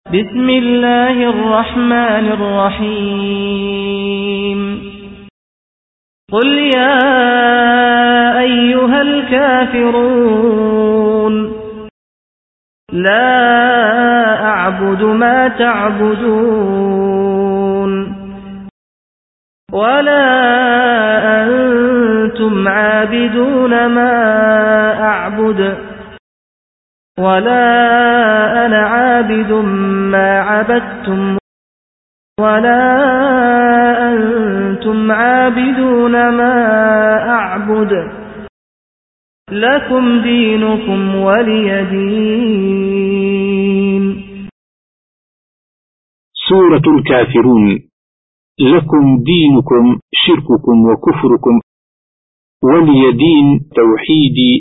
بسم الله الرحمن الرحيم قل يا أيها الكافرون لا أعبد ما تعبدون ولا أنتم عابدون ما أعبد ولا أنا عابد ما عبدتم ولا أنتم عابدون ما أعبد لكم دينكم ولي دين. سورة الكافرون. لكم دينكم شرككم وكفركم ولي دين توحيدي